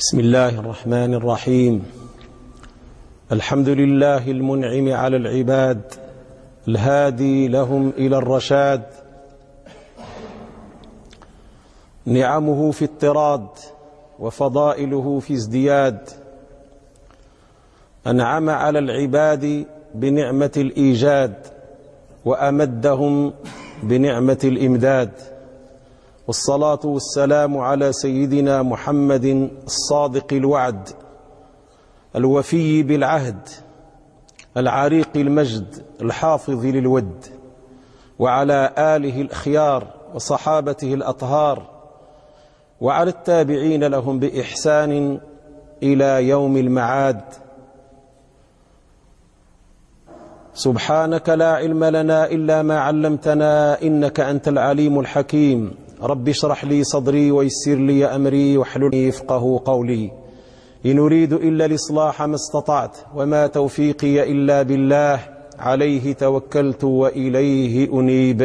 بسم الله الرحمن الرحيم. الحمد لله المنعم على العباد الهادي لهم إلى الرشاد، نعمه في اضطراد وفضائله في ازدياد. أنعم على العباد بنعمة الإيجاد وأمدهم بنعمة الإمداد، والصلاة والسلام على سيدنا محمد الصادق الوعد الوفي بالعهد العريق المجد الحافظ للود، وعلى آله الأخيار وصحابته الأطهار، وعلى التابعين لهم بإحسان إلى يوم المعاد. سبحانك لا علم لنا إلا ما علمتنا إنك أنت العليم الحكيم. رب اشرح لي صدري ويسر لي أمري واحلل يفقهوا قولي. إن أريد إلا الإصلاح ما استطعت وما توفيقي إلا بالله، عليه توكلت وإليه أنيب.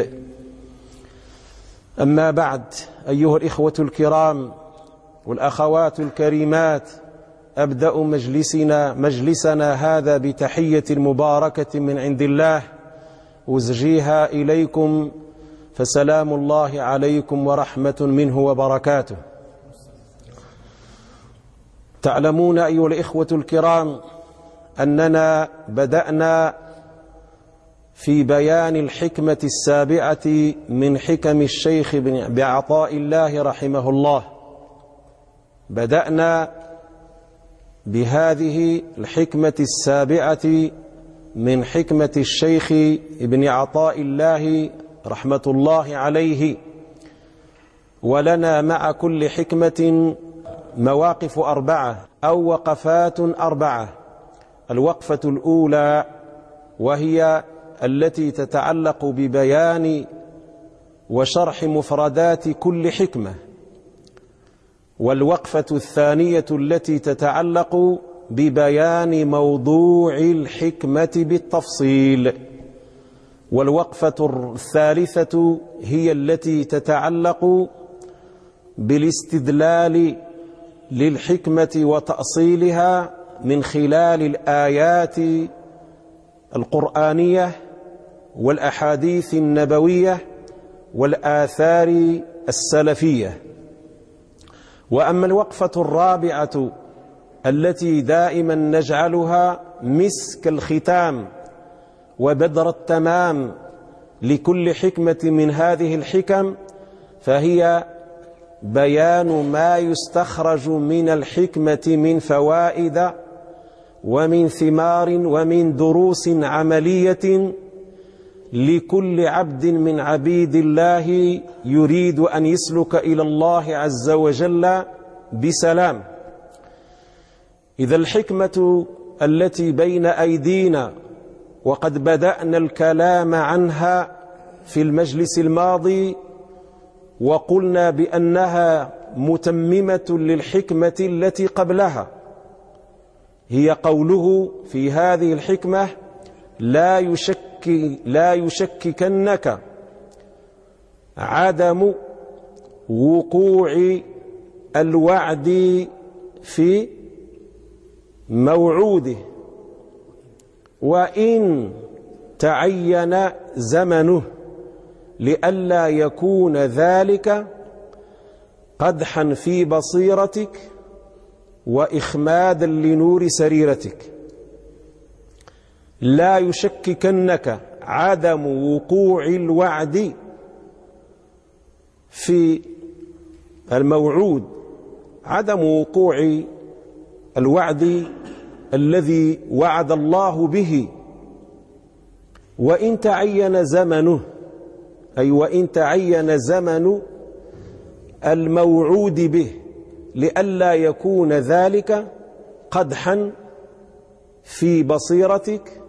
أما بعد، أيها الإخوة الكرام والأخوات الكريمات، أبدأ مجلسنا هذا بتحية مباركة من عند الله أزجيها إليكم، فسلام الله عليكم ورحمة منه وبركاته. تعلمون أيها الإخوة الكرام أننا بدأنا في بيان الحكمة السابعة من حكم الشيخ بعطاء الله رحمه الله. بدأنا بهذه الحكمة السابعة من حكمة الشيخ ابن عطاء الله رحمة الله عليه، ولنا مع كل حكمة مواقف أربعة أو وقفات أربعة. الوقفة الأولى وهي التي تتعلق ببيان وشرح مفردات كل حكمة، والوقفة الثانية التي تتعلق ببيان موضوع الحكمة بالتفصيل، والوقفة الثالثة هي التي تتعلق بالاستدلال للحكمة وتأصيلها من خلال الآيات القرآنية والأحاديث النبوية والآثار السلفية. وأما الوقفة الرابعة التي دائما نجعلها مسك الختام وبدر التمام لكل حكمة من هذه الحكم، فهي بيان ما يستخرج من الحكمة من فوائد ومن ثمار ومن دروس عملية لكل عبد من عبيد الله يريد أن يسلك إلى الله عز وجل بسلام. إذا الحكمة التي بين أيدينا وقد بدأنا الكلام عنها في المجلس الماضي، وقلنا بأنها متممة للحكمة التي قبلها، هي قوله في هذه الحكمة: لا يشككنك عدم وقوع الوعد في موعوده، وإن تعين زمنه، لئلا يكون ذلك قدحا في بصيرتك وإخمادا لنور سريرتك. لا يشككنك عدم وقوع الوعد في الموعود، عدم وقوع الوعد الذي وعد الله به، وإن تعين زمنه، أي وإن تعين زمن الموعود به، لئلا يكون ذلك قدحا في بصيرتك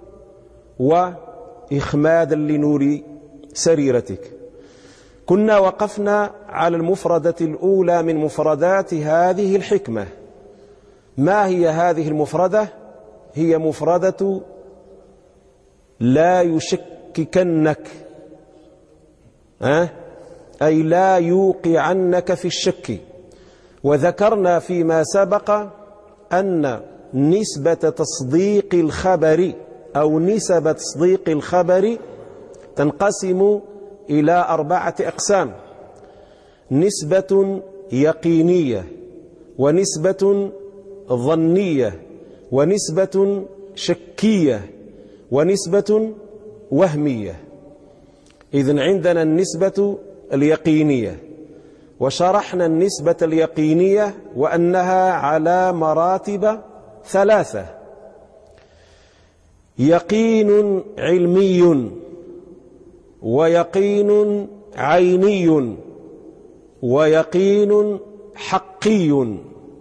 وإخمادا لنور سريرتك. كنا وقفنا على المفردة الأولى من مفردات هذه الحكمة. ما هي هذه المفردة؟ هي مفردة لا يشككنك، أي لا يوقعنك في الشك. وذكرنا فيما سبق أن نسبة تصديق الخبر أو نسب تصديق الخبر تنقسم إلى 4 أقسام: نسبة يقينية، ونسبة ظنية، ونسبة شكية، ونسبة وهمية. إذن عندنا النسبة اليقينية، وشرحنا النسبة اليقينية وأنها على مراتب 3: يقين علمي، ويقين عيني، ويقين حقي.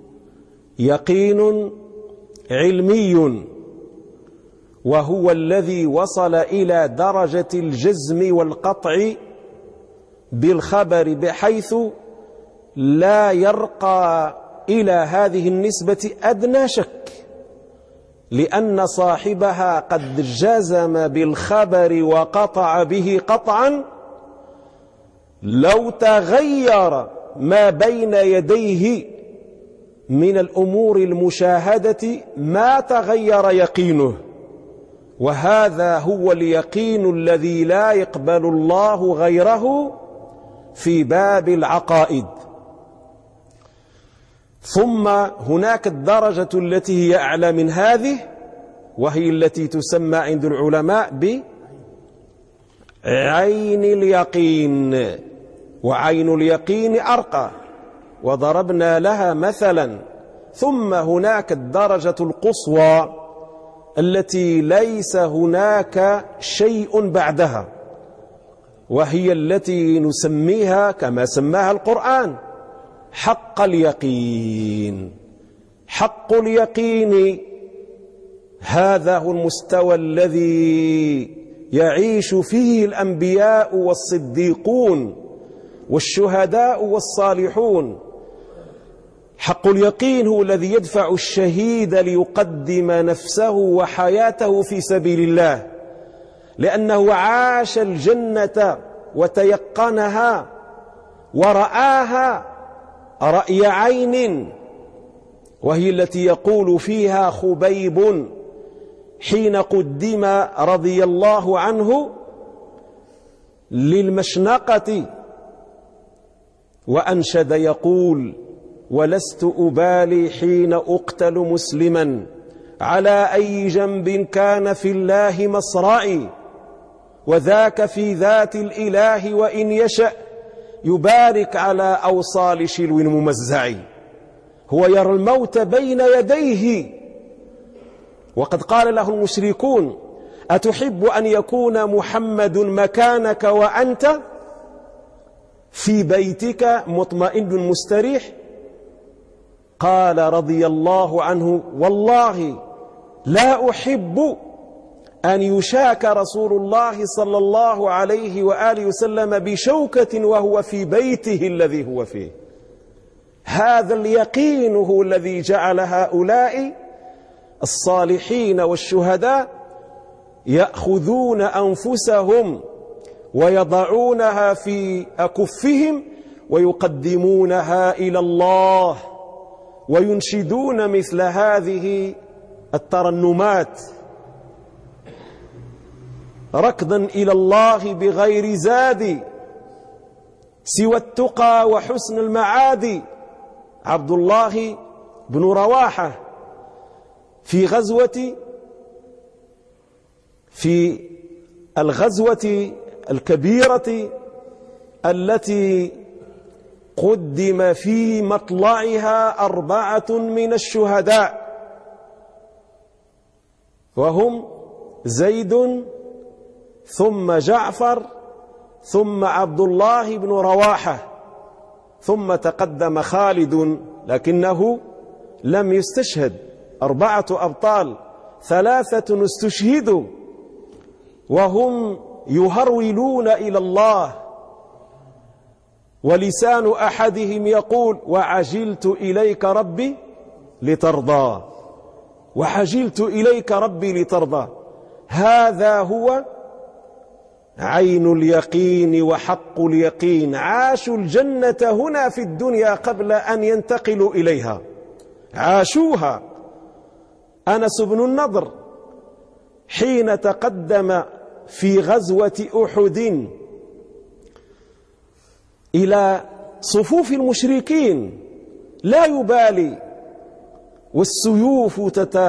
يقين علمي وهو الذي وصل إلى درجة الجزم والقطع بالخبر بحيث لا يرقى إلى هذه النسبة أدنى شك، لأن صاحبها قد جزم بالخبر وقطع به قطعا لو تغير ما بين يديه من الأمور المشاهدة ما تغير يقينه. وهذا هو اليقين الذي لا يقبل الله غيره في باب العقائد. ثم هناك الدرجة التي هي أعلى من هذه، وهي التي تسمى عند العلماء بعين اليقين، وعين اليقين أرقى وضربنا لها مثلا. ثم هناك الدرجة القصوى التي ليس هناك شيء بعدها، وهي التي نسميها كما سماها القرآن حق اليقين. حق اليقين هذا هو المستوى الذي يعيش فيه الأنبياء والصديقون والشهداء والصالحون. حق اليقين هو الذي يدفع الشهيد ليقدم نفسه وحياته في سبيل الله، لأنه عاش الجنة وتيقنها ورآها رأي عين، وهي التي يقول فيها خبيب حين قدم رضي الله عنه للمشنقة وأنشد يقول: ولست أبالي حين أقتل مسلما على أي جنب كان في الله مصرعي، وذاك في ذات الإله وإن يشأ يبارك على أوصال شلو ممزع. هو يرى الموت بين يديه، وقد قال له المشركون: أتحب أن يكون محمد مكانك وأنت في بيتك مطمئن مستريح؟ قال رضي الله عنه: والله لا أحب أن يشاك رسول الله صلى الله عليه وآله وسلم بشوكة وهو في بيته الذي هو فيه. هذا اليقين هو الذي جعل هؤلاء الصالحين والشهداء يأخذون أنفسهم ويضعونها في أكفهم ويقدمونها إلى الله، وينشدون مثل هذه الترنمات: ركضا إلى الله بغير زاد سوى التقى وحسن المعاد. عبد الله بن رواحة في الغزوة الكبيرة التي قدم في مطلعها 4 من الشهداء، وهم زيد ثم جعفر ثم عبد الله بن رواحة، ثم تقدم خالد لكنه لم يستشهد. 4 أبطال، 3 استشهدوا وهم يهرولون إلى الله، ولسان أحدهم يقول: وعجلت إليك ربي لترضى، وعجلت إليك ربي لترضى. هذا هو عين اليقين وحق اليقين، عاشوا الجنة هنا في الدنيا قبل أن ينتقلوا إليها، عاشوها. أنس بن النضر حين تقدم في غزوة أحد إلى صفوف المشركين لا يبالي، والسيوف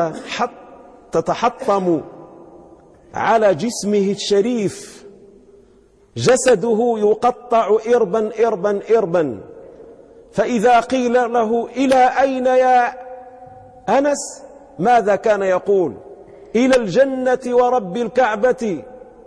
تتحطم على جسمه الشريف، جسده يقطع إربا إربا إربا، فإذا قيل له إلى أين يا أنس ماذا كان يقول؟ إلى الجنة ورب الكعبة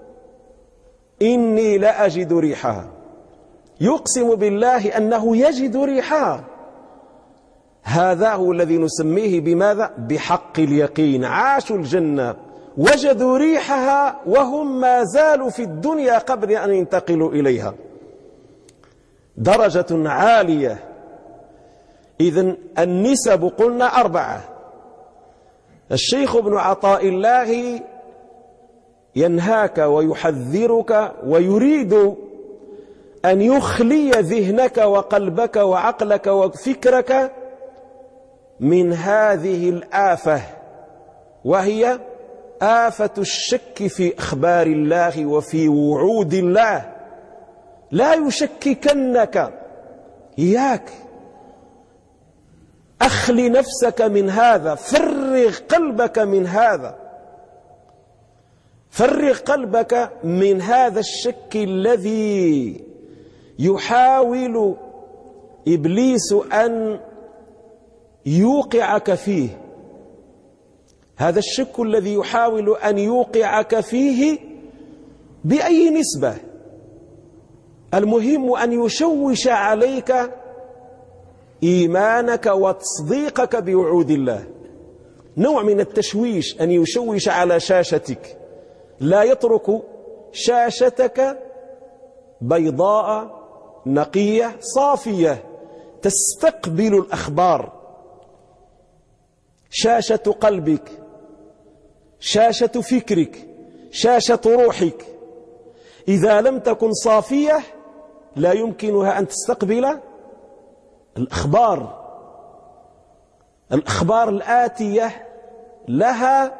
إني لأجد ريحها، يقسم بالله أنه يجد ريحها. هذا هو الذي نسميه بماذا؟ بحق اليقين. عاشوا الجنة وجدوا ريحها وهم ما زالوا في الدنيا قبل أن ينتقلوا إليها، درجة عالية. إذن النسب قلنا 4. الشيخ ابن عطاء الله ينهاك ويحذرك ويريد أن يخلي ذهنك وقلبك وعقلك وفكرك من هذه الآفة، وهي آفة الشك في أخبار الله وفي وعود الله. لا يشككنك، إياك، أخلي نفسك من هذا، فرغ قلبك من هذا، فرغ قلبك من هذا الشك الذي يحاول إبليس أن يوقعك فيه. هذا الشك الذي يحاول أن يوقعك فيه بأي نسبة، المهم أن يشوش عليك إيمانك وتصديقك بوعود الله. نوع من التشويش أن يشوش على شاشتك، لا يترك شاشتك بيضاء نقية صافية تستقبل الأخبار. شاشة قلبك، شاشة فكرك، شاشة روحك إذا لم تكن صافية لا يمكنها أن تستقبل الأخبار الآتية لها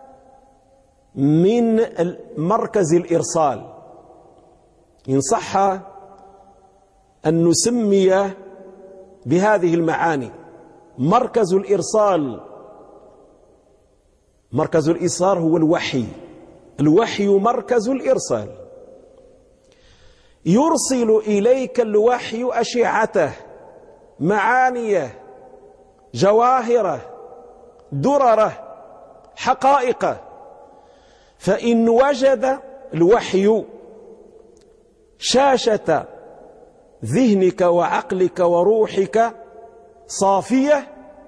من مركز الإرسال، إن صح أن نسمي بهذه المعاني. مركز الإرسال، مركز الإرسال هو الوحي. الوحي مركز الإرسال، يرسل إليك الوحي أشعته، معانيه، جواهره، درره، حقائقه. فإن وجد الوحي شاشة ذهنك وعقلك وروحك صافية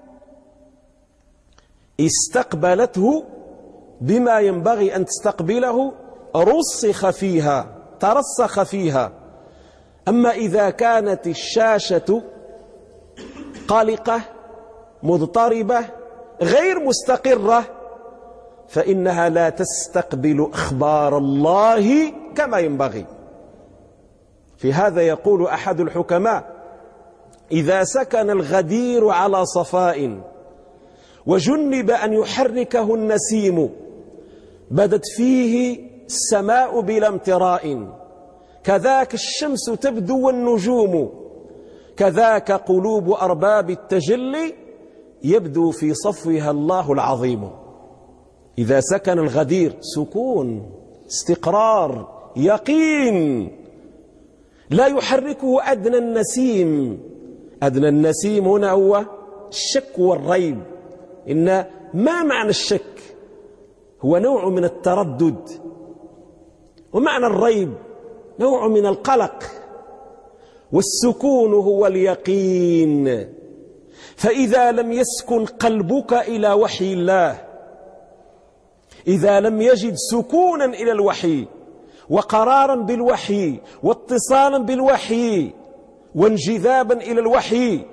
استقبلته بما ينبغي أن تستقبله، رسخ فيها، ترسخ فيها. أما إذا كانت الشاشة قلقة، مضطربة، غير مستقرة، فإنها لا تستقبل أخبار الله كما ينبغي. في هذا يقول أحد الحكماء: إذا سكن الغدير على صفاء وجنب أن يحركه النسيم بدت فيه السماء بلا امتراء، كذاك الشمس تبدو والنجوم، كذاك قلوب أرباب التجلي يبدو في صفوها الله العظيم. إذا سكن الغدير، سكون، استقرار، يقين، لا يحركه أدنى النسيم. أدنى النسيم هنا هو الشك والريب. إن ما معنى الشك؟ هو نوع من التردد، ومعنى الريب نوع من القلق، والسكون هو اليقين. فإذا لم يسكن قلبك إلى وحي الله، إذا لم يجد سكونا إلى الوحي وقرارا بالوحي واتصالا بالوحي وانجذابا إلى الوحي،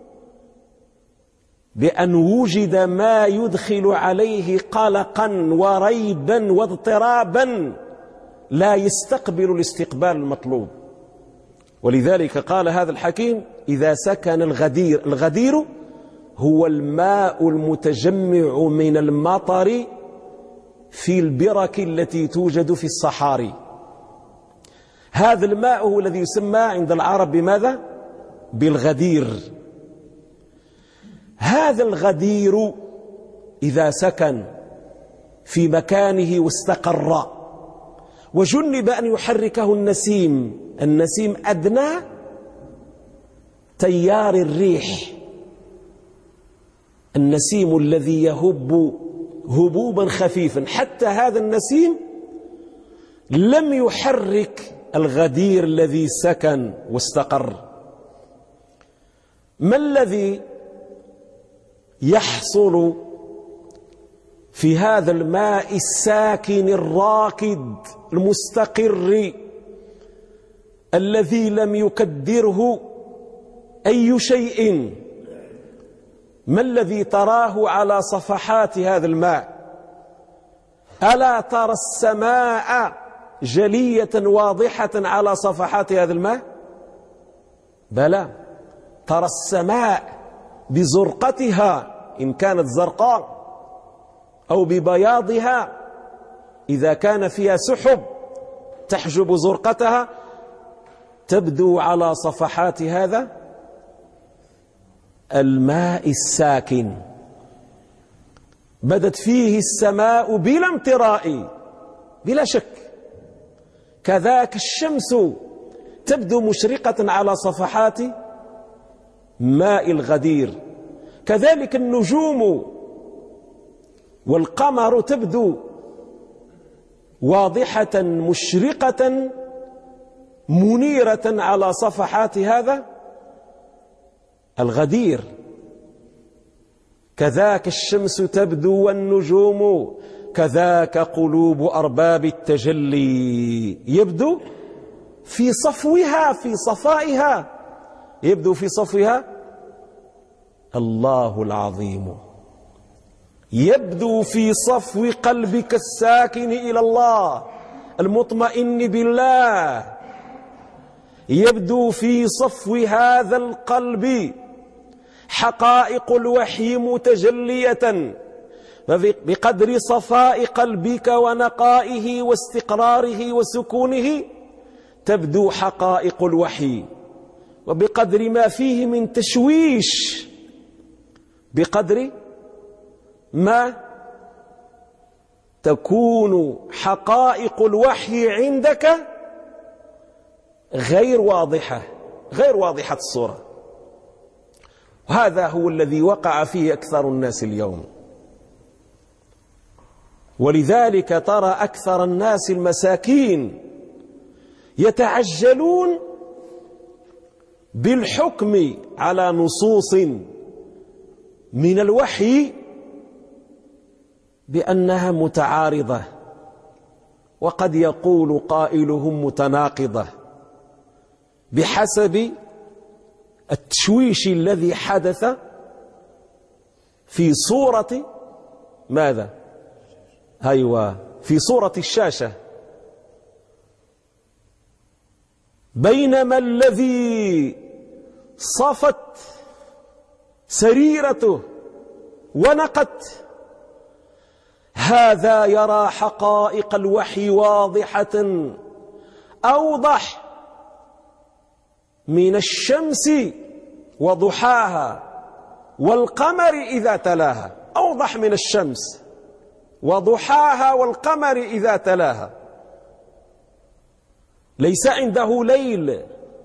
بأن وجد ما يدخل عليه قلقا وريبا واضطرابا لا يستقبل الاستقبال المطلوب. ولذلك قال هذا الحكيم: إذا سكن الغدير. الغدير هو الماء المتجمع من المطر في البرك التي توجد في الصحاري. هذا الماء هو الذي يسمى عند العرب بماذا؟ بالغدير. هذا الغدير إذا سكن في مكانه واستقر وجنب أن يحركه النسيم. النسيم أدنى تيار الريح، النسيم الذي يهب هبوبا خفيفا. حتى هذا النسيم لم يحرك الغدير الذي سكن واستقر. ما الذي يحصل في هذا الماء الساكن الراكد المستقر الذي لم يكدره أي شيء؟ ما الذي تراه على صفحات هذا الماء؟ ألا ترى السماء جلية واضحة على صفحات هذا الماء؟ بلى، ترى السماء بزرقتها إن كانت زرقاء، أو ببياضها إذا كان فيها سحب تحجب زرقتها، تبدو على صفحات هذا الماء الساكن. بدت فيه السماء بلا امتراء بلا شك. كذاك الشمس تبدو مشرقة على صفحات ماء الغدير. كذلك النجوم والقمر تبدو واضحة مشرقة منيرة على صفحات هذا الغدير. كذاك الشمس تبدو والنجوم، كذاك قلوب أرباب التجلي يبدو في صفوها، في صفائها، يبدو في صفوها الله العظيم. يبدو في صفو قلبك الساكن إلى الله المطمئن بالله، يبدو في صفو هذا القلب حقائق الوحي متجلية. بقدر صفاء قلبك ونقائه واستقراره وسكونه تبدو حقائق الوحي، وبقدر ما فيه من تشويش بقدر ما تكون حقائق الوحي عندك غير واضحة الصورة. وهذا هو الذي وقع فيه أكثر الناس اليوم. ولذلك ترى أكثر الناس المساكين يتعجلون بالحكم على نصوص من الوحي بأنها متعارضة، وقد يقول قائلهم متناقضة بحسب التشويش الذي حدث في صورة ماذا؟ أيوة، في صورة الشاشة. بينما الذي صفت سريرته ونقت هذا يرى حقائق الوحي واضحة أوضح من الشمس وضحاها والقمر إذا تلاها، أوضح من الشمس وضحاها والقمر إذا تلاها. ليس عنده ليل،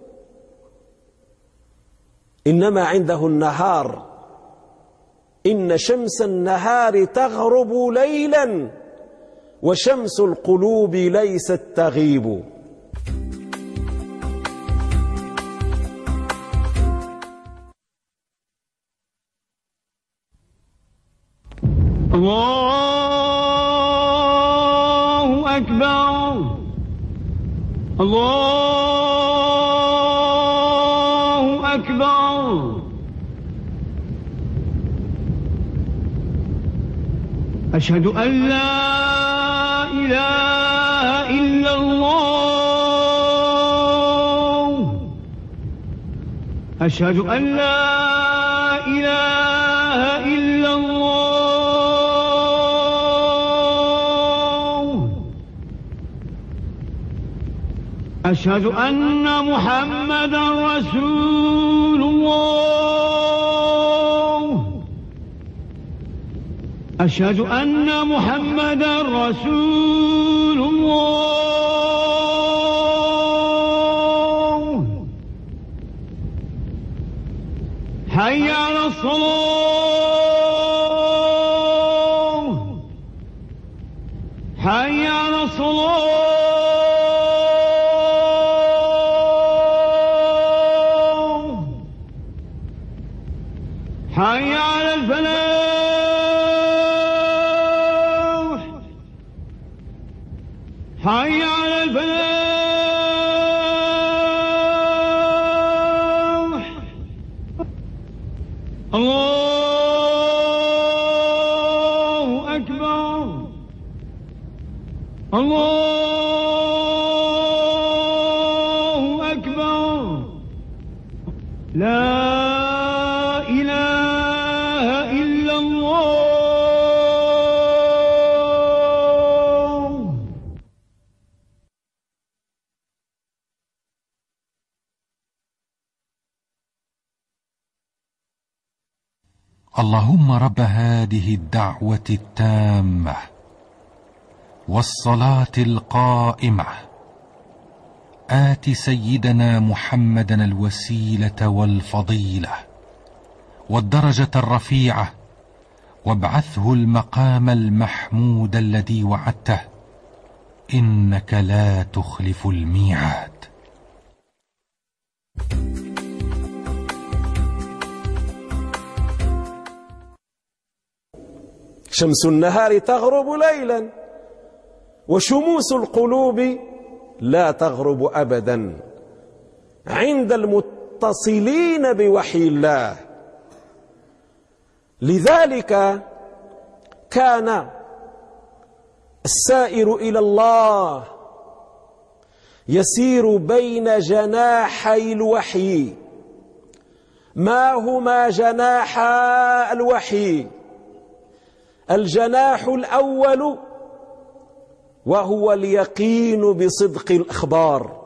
إنما عنده النهار. إن شمس النهار تغرب ليلا وشمس القلوب ليست تغيب. الله أكبر، الله أكبر. أشهد أن لا إله إلا الله. أشهد أن لا إله إلا الله. أشهد أن محمدا رسول الله. أشهد أن محمدا رسول الله. حي على الصلاة. حي على الصلاة. حي على الفلاح. حي على الفلاح. الله أكبر. الله أكبر. لا إله إلا الله. اللهم رب هذه الدعوة التامة والصلاة القائمة آت سيدنا محمدا الوسيلة والفضيلة والدرجة الرفيعة وابعثه المقام المحمود الذي وعدته إنك لا تخلف الميعاد. شمس النهار تغرب ليلا وشموس القلوب لا تغرب أبدا عند المتصلين بوحي الله. لذلك كان السائر إلى الله يسير بين جناحي الوحي. ما هما جناحا الوحي؟ الجناح الأول وهو اليقين بصدق الأخبار،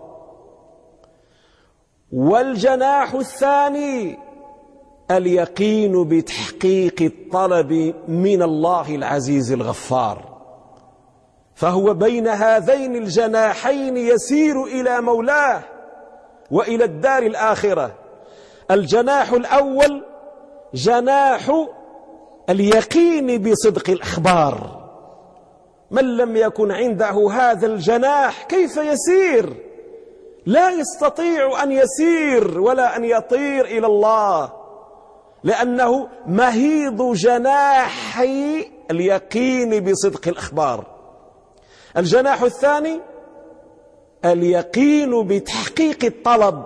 والجناح الثاني اليقين بتحقيق الطلب من الله العزيز الغفار. فهو بين هذين الجناحين يسير إلى مولاه وإلى الدار الآخرة. الجناح الأول جناح اليقين بصدق الأخبار. من لم يكن عنده هذا الجناح كيف يسير؟ لا يستطيع أن يسير ولا أن يطير إلى الله، لأنه مهيض جناحي اليقين بصدق الأخبار. الجناح الثاني اليقين بتحقيق الطلب.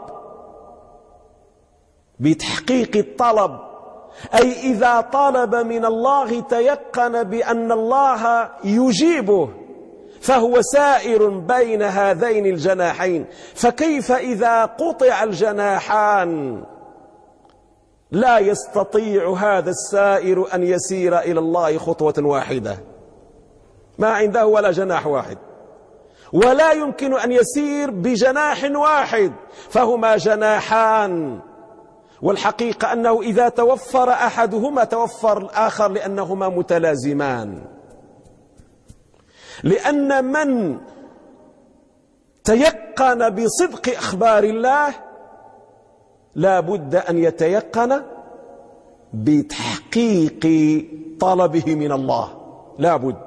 بتحقيق الطلب أي إذا طلب من الله تيقن بأن الله يجيبه، فهو سائر بين هذين الجناحين. فكيف إذا قطع الجناحان؟ لا يستطيع هذا السائر أن يسير إلى الله خطوة واحدة، ما عنده ولا جناح واحد، ولا يمكن أن يسير بجناح واحد، فهما جناحان. والحقيقة أنه إذا توفر أحدهما توفر الآخر، لأنهما متلازمان. لأن من تيقن بصدق أخبار الله لا بد أن يتيقن بتحقيق طلبه من الله، لا بد.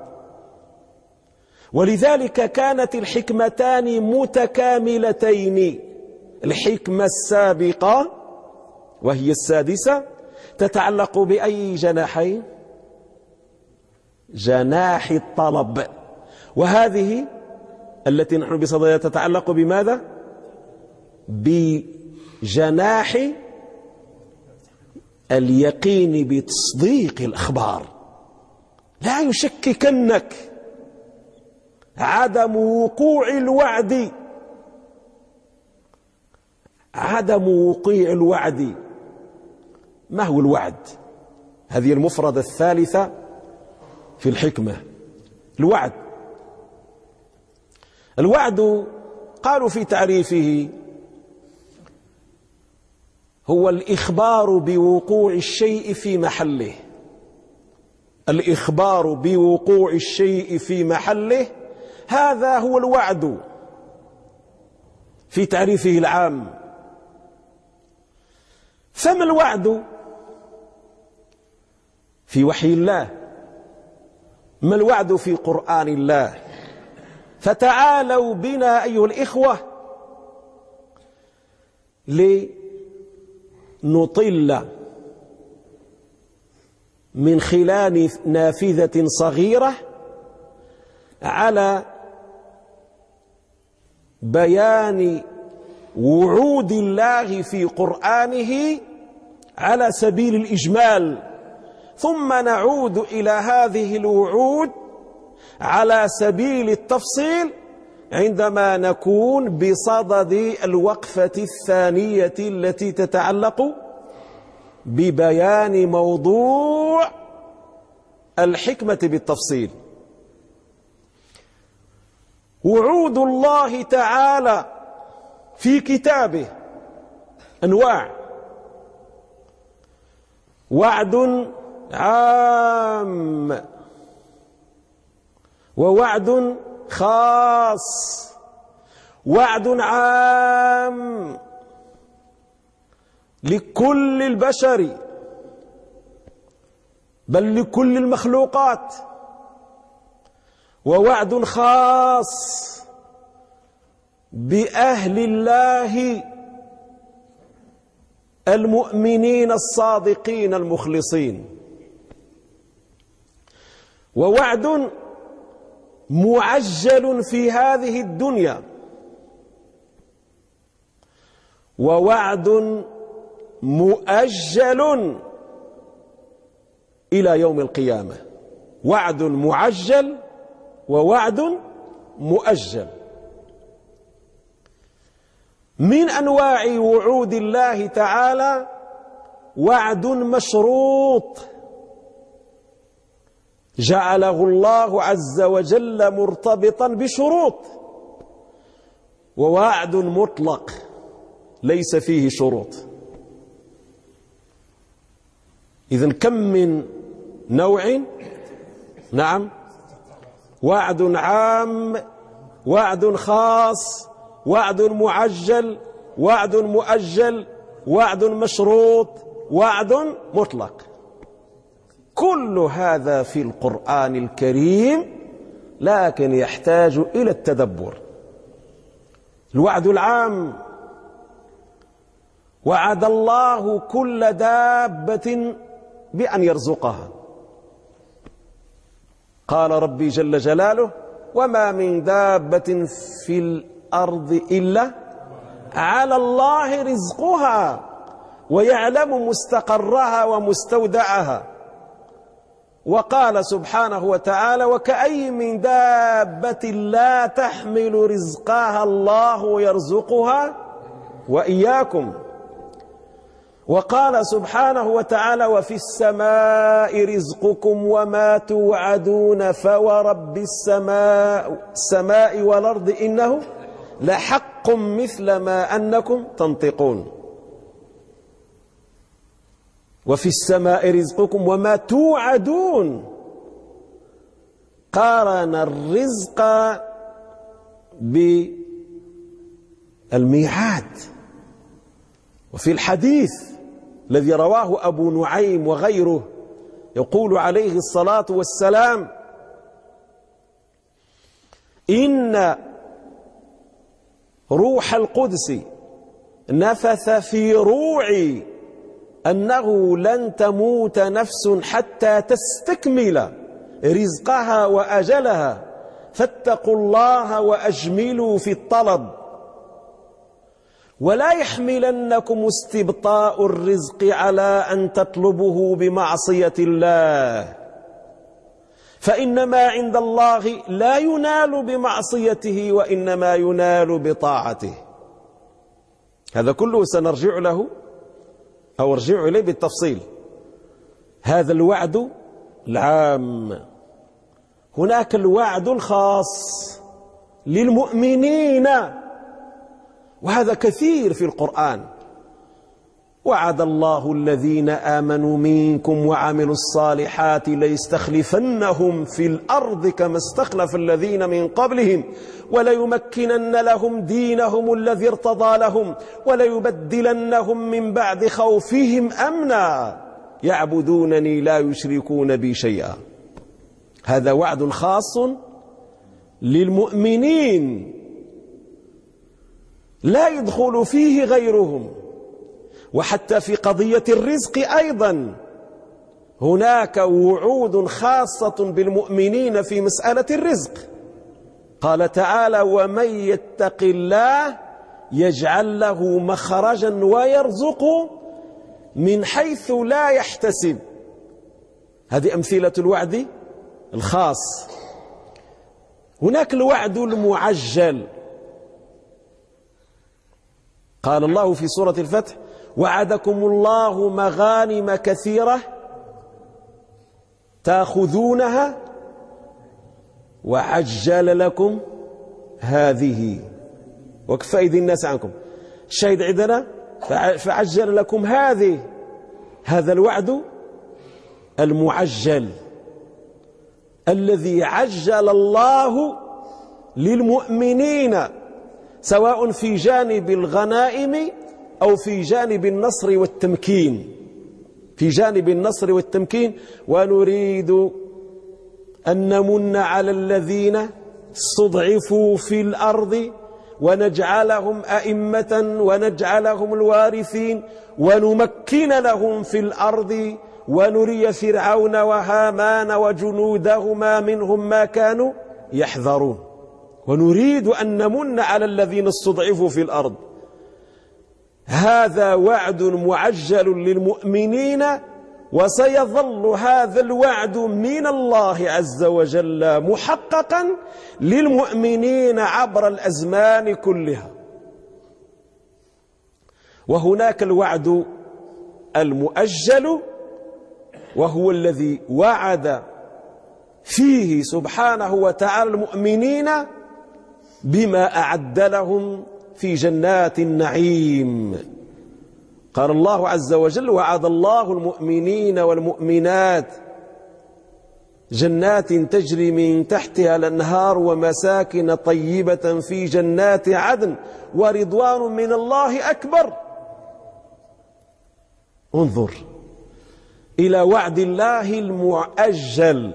ولذلك كانت الحكمتان متكاملتين. الحكمة السابقة وهي السادسة تتعلق بأي جناحين؟ جناح الطلب. وهذه التي نحن بصددها تتعلق بماذا؟ بجناح اليقين بتصديق الأخبار. لا يشككنك عدم وقوع الوعد عدم وقوع الوعد. ما هو الوعد؟ هذه المفردة الثالثة في الحكمة. الوعد قالوا في تعريفه هو الإخبار بوقوع الشيء في محله. الإخبار بوقوع الشيء في محله، هذا هو الوعد في تعريفه العام. فما الوعد في وحي الله؟ ما الوعد في قرآن الله؟ فتعالوا بنا أيها الإخوة لنطل من خلال نافذة صغيرة على بيان وعود الله في قرآنه على سبيل الإجمال، ثم نعود إلى هذه الوعود على سبيل التفصيل عندما نكون بصدد الوقفة الثانية التي تتعلق ببيان موضوع الحكمة بالتفصيل. وعود الله تعالى في كتابه أنواع: وعد عام، ووعد خاص. وعد عام لكل البشر، بل لكل المخلوقات. ووعد خاص بأهل الله المؤمنين الصادقين المخلصين. ووعد معجل في هذه الدنيا، ووعد مؤجل إلى يوم القيامة. وعد معجل ووعد مؤجل. من أنواع وعود الله تعالى وعد مشروط جعله الله عز وجل مرتبطا بشروط، ووعد مطلق ليس فيه شروط. إذن كم من نوع؟ نعم، وعد عام، وعد خاص، وعد معجل، وعد مؤجل، وعد مشروط، وعد مطلق. كل هذا في القرآن الكريم، لكن يحتاج إلى التدبر. الوعد العام: وعد الله كل دابة بأن يرزقها. قال ربي جل جلاله: وما من دابة في الأرض إلا على الله رزقها ويعلم مستقرها ومستودعها. وقال سبحانه وتعالى: وكأي من دابة لا تحمل رزقها الله يرزقها وإياكم. وقال سبحانه وتعالى: وفي السماء رزقكم وما توعدون فورب السماء والأرض إنه لحق مثل ما أنكم تنطقون. وفي السماء رزقكم وما توعدون. قارن الرزق بالميعاد. وفي الحديث الذي رواه أبو نعيم وغيره يقول عليه الصلاة والسلام: إن روح القدس نفث في روعي أنه لن تموت نفس حتى تستكمل رزقها وأجلها، فاتقوا الله وأجملوا في الطلب، ولا يحملنكم استبطاء الرزق على أن تطلبه بمعصية الله، فإنما عند الله لا ينال بمعصيته وإنما ينال بطاعته. هذا كله سنرجع له أو ارجع إليه بالتفصيل. هذا الوعد العام. هناك الوعد الخاص للمؤمنين، وهذا كثير في القرآن. وعد الله الذين آمنوا منكم وعملوا الصالحات ليستخلفنهم في الأرض كما استخلف الذين من قبلهم وليمكنن لهم دينهم الذي ارتضى لهم وليبدلنهم من بعد خوفهم أمنا يعبدونني لا يشركون بي شيئا. هذا وعد خاص للمؤمنين لا يدخل فيه غيرهم. وحتى في قضية الرزق أيضا هناك وعود خاصة بالمؤمنين في مسألة الرزق. قال تعالى: ومن يتق الله يجعل له مخرجا ويرزقه من حيث لا يحتسب. هذه أمثلة الوعد الخاص. هناك الوعد المعجل. قال الله في سورة الفتح: وعدكم الله مغانم كثيرة تأخذونها وعجل لكم هذه وكفى أيدي الناس عنكم. الشاهد عندنا فعجل لكم هذه. هذا الوعد المعجل الذي عجل الله للمؤمنين، سواء في جانب الغنائم أو في جانب النصر والتمكين. في جانب النصر والتمكين: ونريد أن نمن على الذين استضعفوا في الأرض ونجعلهم أئمة ونجعلهم الوارثين ونمكن لهم في الأرض ونري فرعون وهامان وجنودهما منهم ما كانوا يحذرون. ونريد أن نمن على الذين استضعفوا في الأرض. هذا وعد معجل للمؤمنين، وسيظل هذا الوعد من الله عز وجل محققا للمؤمنين عبر الأزمان كلها. وهناك الوعد المؤجل، وهو الذي وعد فيه سبحانه وتعالى المؤمنين بما أعد لهم في جنات النعيم. قال الله عز وجل: وعد الله المؤمنين والمؤمنات جنات تجري من تحتها الأنهار ومساكن طيبة في جنات عدن ورضوان من الله أكبر. انظر إلى وعد الله المؤجل.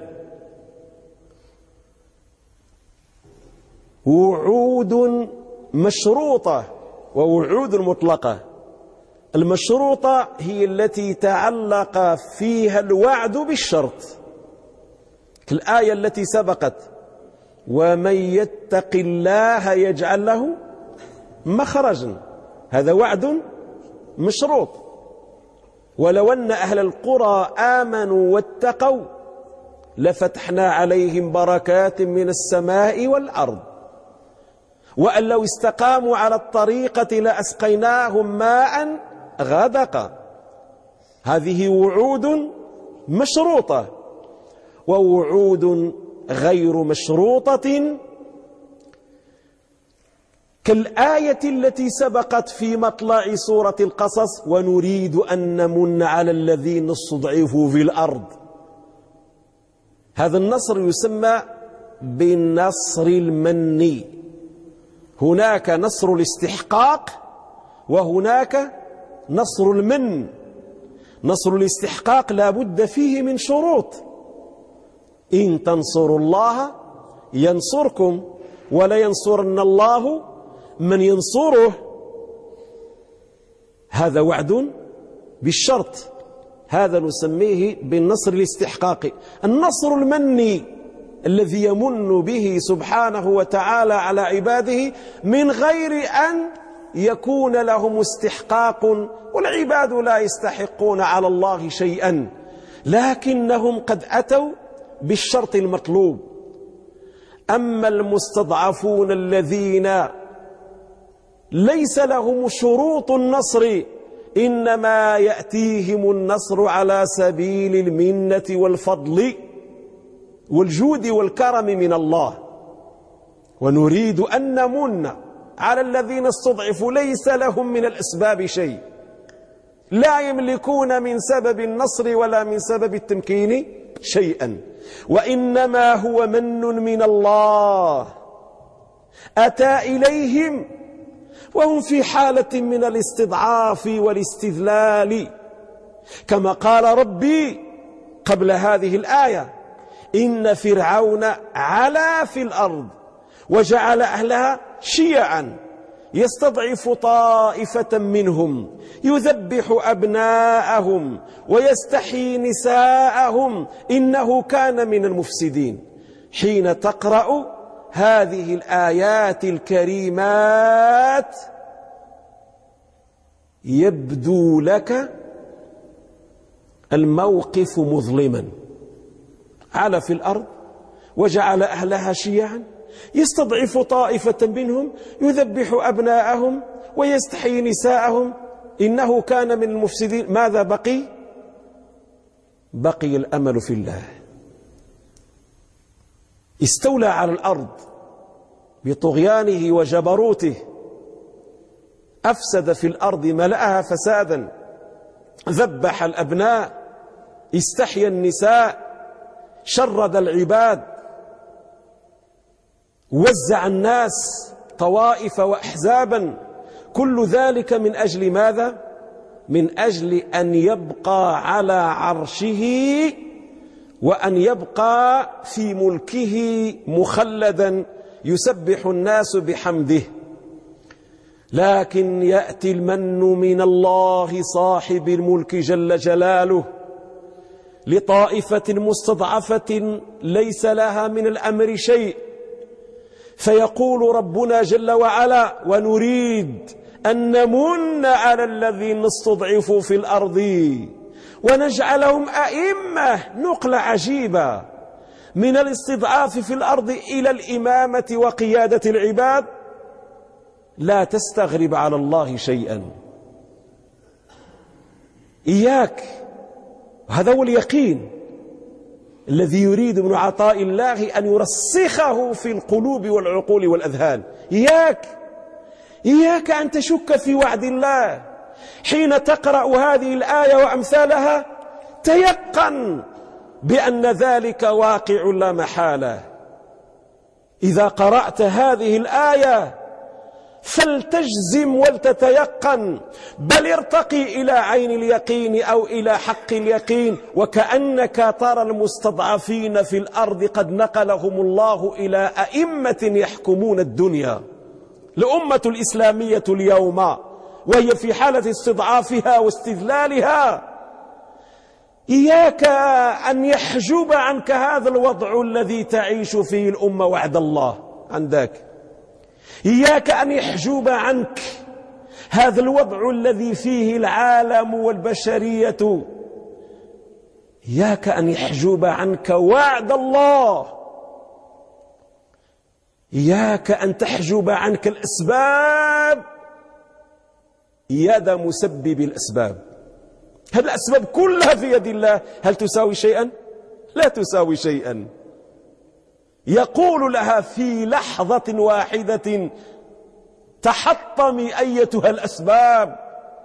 وعود مشروطة ووعود مطلقة. المشروطة هي التي تعلق فيها الوعد بالشرط، كالآية التي سبقت: ومن يتق الله يجعل له مخرجا. هذا وعد مشروط. ولو أن أهل القرى آمنوا واتقوا لفتحنا عليهم بركات من السماء والأرض وأن لو استقاموا على الطريقة لأسقيناهم ماء غدقا. هذه وعود مشروطة. ووعود غير مشروطة كالآية التي سبقت في مطلع سورة القصص: ونريد أن نمن على الذين استضعفوا في الأرض. هذا النصر يسمى بالنصر المني. هناك نصر الاستحقاق وهناك نصر المن. نصر الاستحقاق لا بد فيه من شروط: إن تنصروا الله ينصركم ولا ينصرن الله من ينصره. هذا وعد بالشرط. هذا نسميه بالنصر الاستحقاقي. النصر المني الذي يمن به سبحانه وتعالى على عباده من غير أن يكون لهم استحقاق، والعباد لا يستحقون على الله شيئا، لكنهم قد أتوا بالشرط المطلوب. أما المستضعفون الذين ليس لهم شروط النصر، إنما يأتيهم النصر على سبيل المنة والفضل والجود والكرم من الله. ونريد أن نمن على الذين استضعفوا ليس لهم من الأسباب شيء، لا يملكون من سبب النصر ولا من سبب التمكين شيئا، وإنما هو من من الله أتى إليهم وهم في حالة من الاستضعاف والاستذلال، كما قال ربي قبل هذه الآية: إن فرعون علا في الأرض وجعل أهلها شيعا يستضعف طائفة منهم يذبح أبناءهم ويستحيي نساءهم إنه كان من المفسدين. حين تقرأ هذه الآيات الكريمات يبدو لك الموقف مظلما. علا في الأرض وجعل أهلها شيعا يستضعف طائفة منهم يذبح أبناءهم ويستحيي نساءهم إنه كان من المفسدين. ماذا بقي؟ بقي الأمل في الله. استولى على الأرض بطغيانه وجبروته، أفسد في الأرض ملأها فسادا، ذبح الأبناء، استحيا النساء، شرد العباد، وزع الناس طوائف وأحزابا. كل ذلك من أجل ماذا؟ من أجل أن يبقى على عرشه وأن يبقى في ملكه مخلدا يسبح الناس بحمده. لكن يأتي المن من الله صاحب الملك جل جلاله لطائفة مستضعفة ليس لها من الأمر شيء، فيقول ربنا جل وعلا: ونريد أن نمن على الذين استضعفوا في الأرض ونجعلهم أئمة. نقلة عجيبة من الاستضعاف في الأرض إلى الإمامة وقيادة العباد. لا تستغرب على الله شيئا. إياك، هذا هو اليقين الذي يريد ابن عطاء الله أن يرسخه في القلوب والعقول والأذهان. إياك أن تشك في وعد الله. حين تقرأ هذه الآية وأمثالها تيقن بأن ذلك واقع لا محالة. إذا قرأت هذه الآية فلتجزم ولتتيقن، بل ارتقي إلى عين اليقين أو إلى حق اليقين، وكأنك ترى المستضعفين في الأرض قد نقلهم الله إلى أئمة يحكمون الدنيا. الأمة الإسلامية اليوم وهي في حالة استضعافها واستذلالها، إياك أن يحجب عنك هذا الوضع الذي تعيش فيه الأمة وعد الله عندك. إياك أن يحجب عنك هذا الوضع الذي فيه العالم والبشرية. إياك أن يحجب عنك وعد الله. إياك أن تحجب عنك الأسباب يد مسبب الأسباب. هذه الأسباب كلها في يد الله. هل تساوي شيئا؟ لا تساوي شيئا. يقول لها في لحظة واحدة: تحطمي أيتها الأسباب.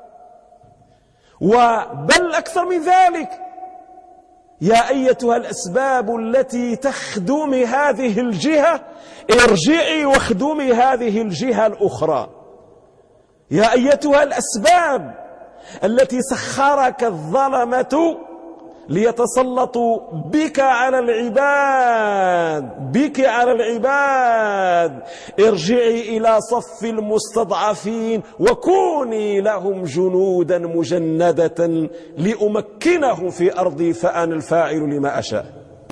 وبل أكثر من ذلك: يا أيتها الأسباب التي تخدمي هذه الجهة ارجعي واخدمي هذه الجهة الأخرى. يا أيتها الأسباب التي سخرك الظلمة ليتسلطوا بك على العباد، ارجعي إلى صف المستضعفين وكوني لهم جنودا مجندة لأمكنهم في أرضي فأنا الفاعل لما أشاء.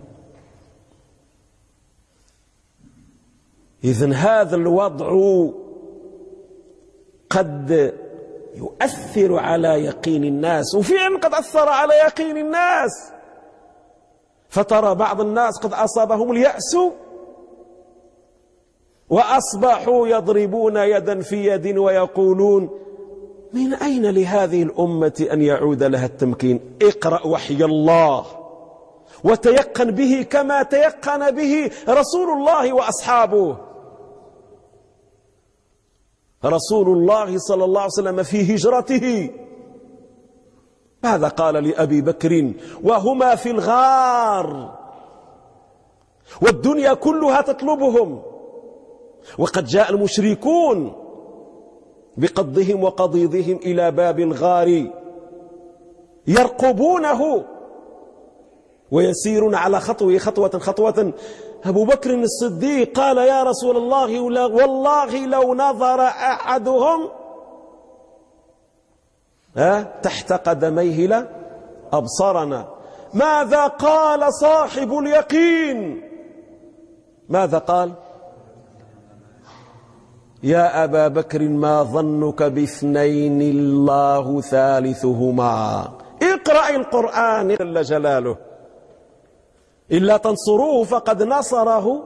إذن هذا الوضع قد يؤثر على يقين الناس، وفعلا قد أثر على يقين الناس. فترى بعض الناس قد أصابهم اليأس وأصبحوا يضربون يدا في يد ويقولون من أين لهذه الأمة أن يعود لها التمكين؟ اقرأ وحي الله وتيقن به كما تيقن به رسول الله وأصحابه. رسول الله صلى الله عليه وسلم في هجرته ماذا قال لأبي بكر وهما في الغار والدنيا كلها تطلبهم وقد جاء المشركون بقضهم وقضيضهم إلى باب الغار يرقبونه ويسيرون على خطوة خطوة. أبو بكر الصديق قال يا رسول الله والله لو نظر أحدهم تحت قدميه لأبصرنا. ماذا قال صاحب اليقين؟ ماذا قال؟ يا أبا بكر ما ظنك باثنين الله ثالثهما. اقرأ القرآن جل جلاله. إلا تنصروه فقد نصره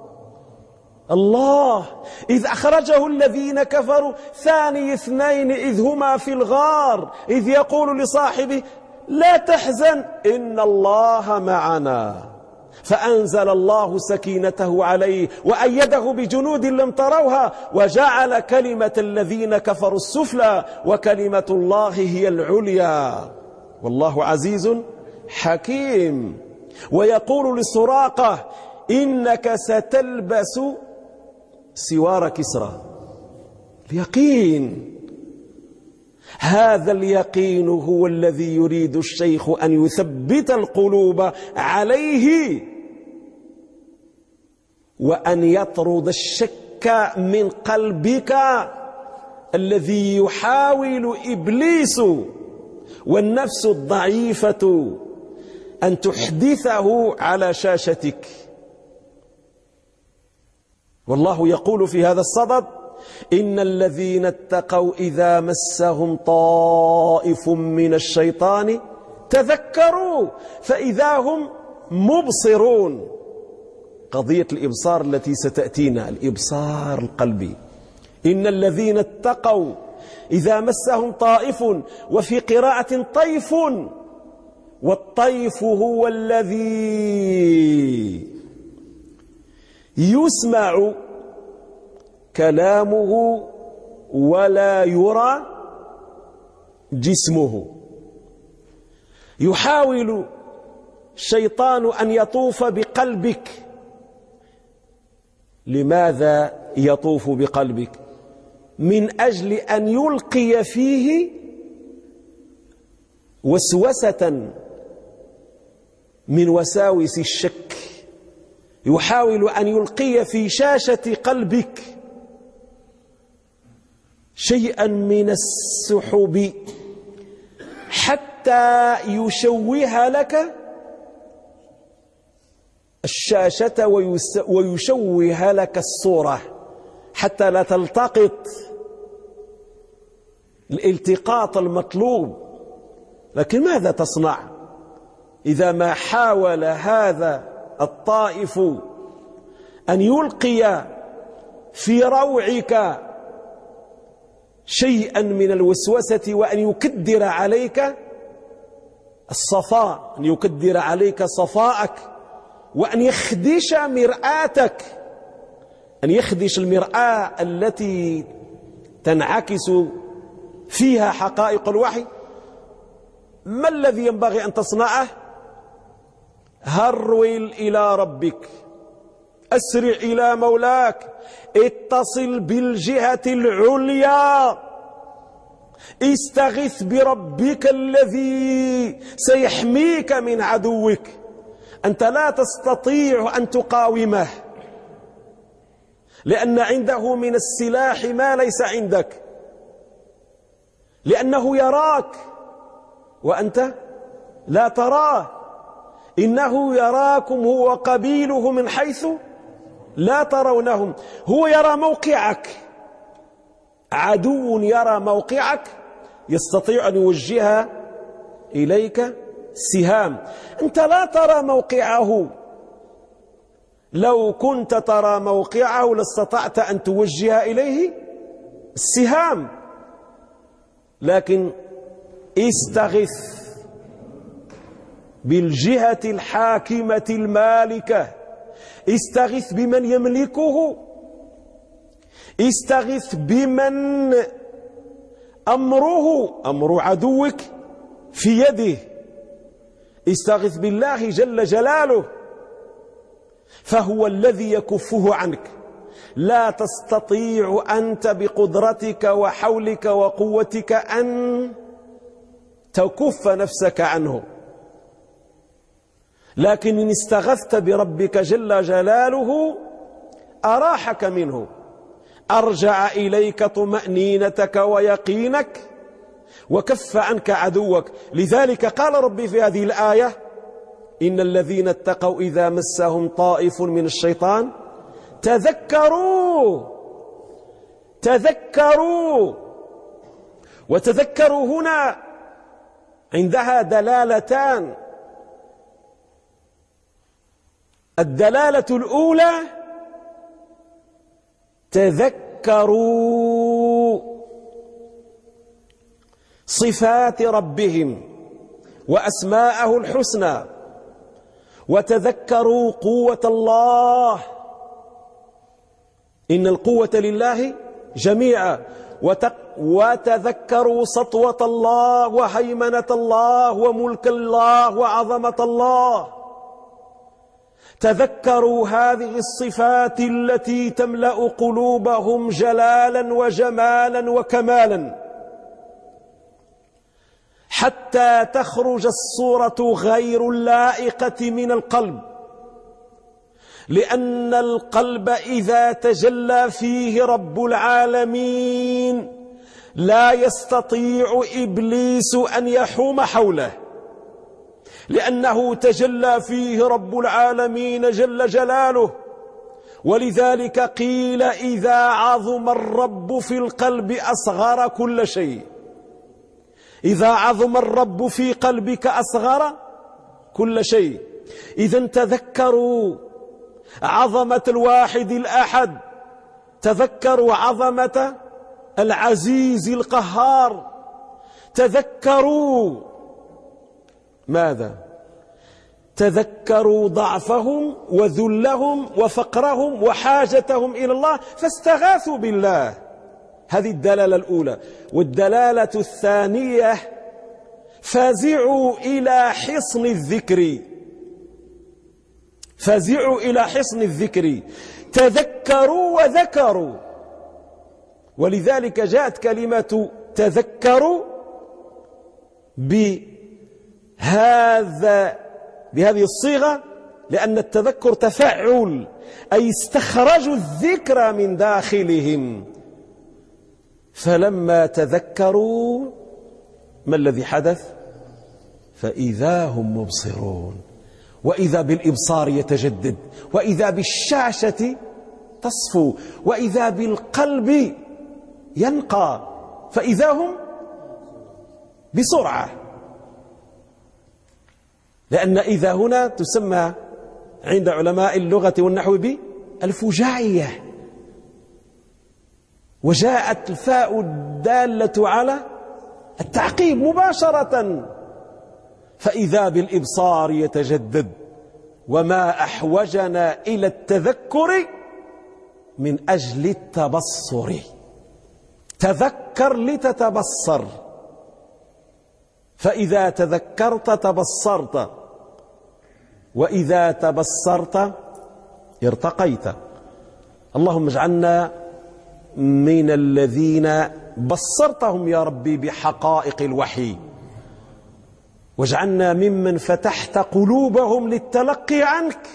الله إذ أخرجه الذين كفروا ثاني اثنين إذ هما في الغار إذ يقول لصاحبه لا تحزن إن الله معنا فأنزل الله سكينته عليه وأيده بجنود لم تروها وجعل كلمة الذين كفروا السفلى وكلمة الله هي العليا والله عزيز حكيم. ويقول لسراقة إنك ستلبس سوار كسرى. اليقين، هذا اليقين هو الذي يريد الشيخ أن يثبت القلوب عليه وأن يطرد الشك من قلبك الذي يحاول إبليس والنفس الضعيفة أن تحدثه على شاشتك. والله يقول في هذا الصدد إن الذين اتقوا إذا مسهم طائف من الشيطان تذكروا فإذا هم مبصرون. قضية الإبصار التي ستأتينا، الإبصار القلبي. إن الذين اتقوا إذا مسهم طائف، وفي قراءة طيف، والطيف هو الذي يسمع كلامه ولا يرى جسمه. يحاول الشيطان أن يطوف بقلبك. لماذا يطوف بقلبك؟ من أجل أن يلقي فيه وسوسة من وساوس الشك. يحاول أن يلقي في شاشة قلبك شيئا من السحب حتى يشوه لك الشاشة ويشوه لك الصورة حتى لا تلتقط الالتقاط المطلوب. لكن ماذا تصنع إذا ما حاول هذا الطائف أن يلقي في روعك شيئا من الوسوسة وأن يكدر عليك الصفاء، أن يكدر عليك صفاءك، وأن يخدش مرآتك، أن يخدش المرآة التي تنعكس فيها حقائق الوحي. ما الذي ينبغي أن تصنعه؟ هرول إلى ربك، أسرع إلى مولاك، اتصل بالجهة العليا، استغث بربك الذي سيحميك من عدوك. أنت لا تستطيع أن تقاومه لأن عنده من السلاح ما ليس عندك، لأنه يراك وأنت لا تراه. إنه يراكم هو وقبيله من حيث لا ترونهم. هو يرى موقعك. عدو يرى موقعك يستطيع أن يوجه إليك سهام. أنت لا ترى موقعه لو كنت ترى موقعه لاستطعت أن توجه إليه السهام، لكن استغث بالجهة الحاكمة المالكة، استغث بمن يملكه، استغث بمن أمر عدوك في يده، استغث بالله جل جلاله، فهو الذي يكفه عنك. لا تستطيع أنت بقدرتك وحولك وقوتك أن تكف نفسك عنه، لكن إن استغثت بربك جل جلاله أراحك منه، أرجع إليك طمأنينتك ويقينك وكف عنك عدوك. لذلك قال ربي في هذه الآية: إن الذين اتقوا إذا مسهم طائف من الشيطان تذكروا. وتذكروا هنا عندها دلالتان. الدلالة الأولى تذكروا صفات ربهم وأسماءه الحسنى، وتذكروا قوة الله، إن القوة لله جميعا، وتذكروا سطوة الله وهيمنة الله وملك الله وعظمة الله. تذكروا هذه الصفات التي تملأ قلوبهم جلالا وجمالا وكمالا، حتى تخرج الصورة غير اللائقة من القلب، لأن القلب إذا تجلى فيه رب العالمين لا يستطيع إبليس أن يحوم حوله، لأنه تجلى فيه رب العالمين جل جلاله. ولذلك قيل: إذا عظم الرب في القلب أصغر كل شيء. إذا عظم الرب في قلبك أصغر كل شيء. إذن تذكروا عظمة الواحد الأحد، تذكروا عظمة العزيز القهار، تذكروا ماذا؟ تذكروا ضعفهم وذلهم وفقرهم وحاجتهم إلى الله فاستغاثوا بالله. هذه الدلالة الأولى. والدلالة الثانية: فازعوا إلى حصن الذكر. فازعوا إلى حصن الذكر، تذكروا وذكروا. ولذلك جاءت كلمة تذكروا بهذه الصيغة، لأن التذكر تفعل، أي استخرجوا الذكر من داخلهم. فلما تذكروا ما الذي حدث؟ فإذا هم مبصرون. وإذا بالإبصار يتجدد، وإذا بالشاشة تصفو، وإذا بالقلب ينقى، فإذا هم بسرعة. لأن إذا هنا تسمى عند علماء اللغة والنحو بالفجاعية، وجاءت الفاء الدالة على التعقيب مباشرة. فإذا بالإبصار يتجدد. وما أحوجنا إلى التذكر من أجل التبصر. تذكر لتتبصر، فإذا تذكرت تبصرت، وإذا تبصرت ارتقيت. اللهم اجعلنا من الذين بصرتهم يا ربي بحقائق الوحي، واجعلنا ممن فتحت قلوبهم للتلقي عنك،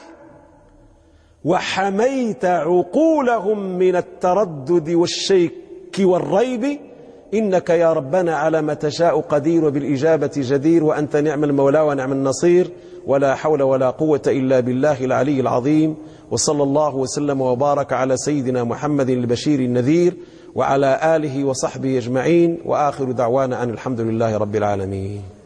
وحميت عقولهم من التردد والشك والريب، إنك يا ربنا على ما تشاء قدير وبالإجابة جدير، وأنت نعم المولى ونعم النصير، ولا حول ولا قوة إلا بالله العلي العظيم. وصلى الله وسلم وبارك على سيدنا محمد البشير النذير وعلى آله وصحبه أجمعين، وآخر دعوانا أن الحمد لله رب العالمين.